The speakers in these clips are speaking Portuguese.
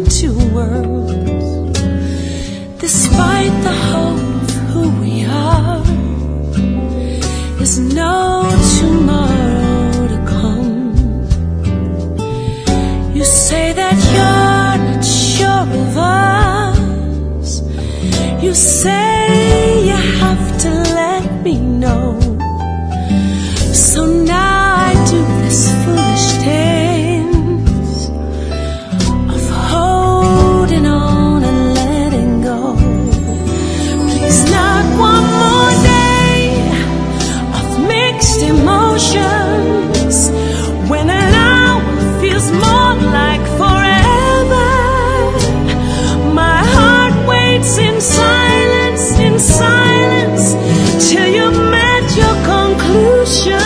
into words. Despite the hope of who we are, there's no tomorrow to come. You say that you're not sure of us. You say you have to let me know. So now I do this foolish dance of holding on and letting go. Please, not one more day of mixed emotions, when an hour feels more like forever. My heart waits in silence, till you met your conclusion.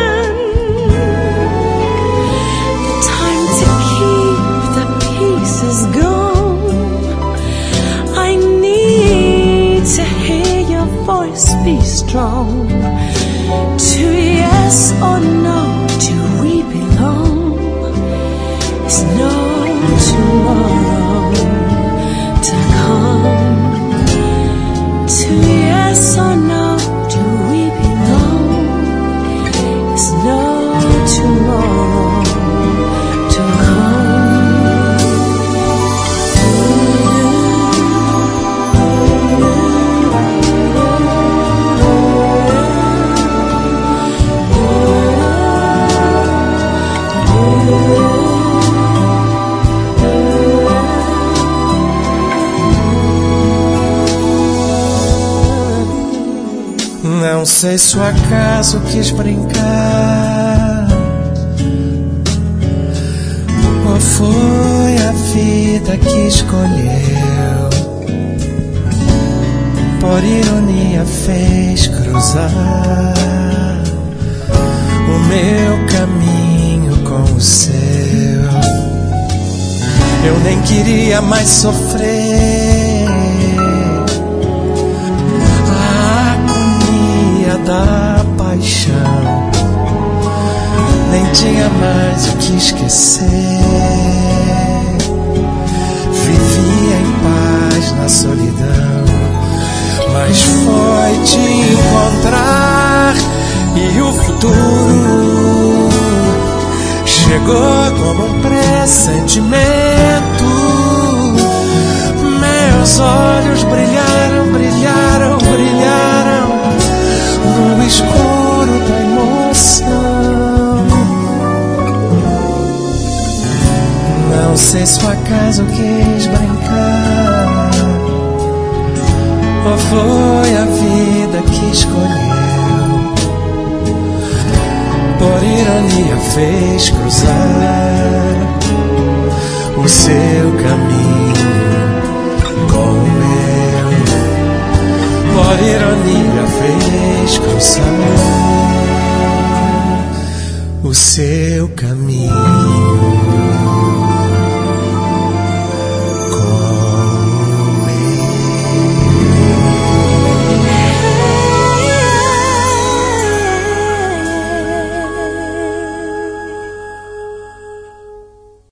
Be strong. To yes or no, do we belong? There's no tomorrow to come. To yes or no, do we belong? There's no tomorrow to come. Não sei se o acaso quis brincar ou foi a vida que escolheu. Por ironia fez cruzar o meu caminho com o seu. Eu nem queria mais sofrer da paixão, nem tinha mais o que esquecer. Vivia em paz na solidão, mas foi te encontrar e o futuro chegou como um pressentimento. Meus olhos brilharam, brilharam, brilharam no escuro da emoção. Não sei se o acaso quis brincar ou foi a vida que escolheu. Por ironia fez cruzar o seu caminho com o meu. Por ironia fez cruzar o seu caminho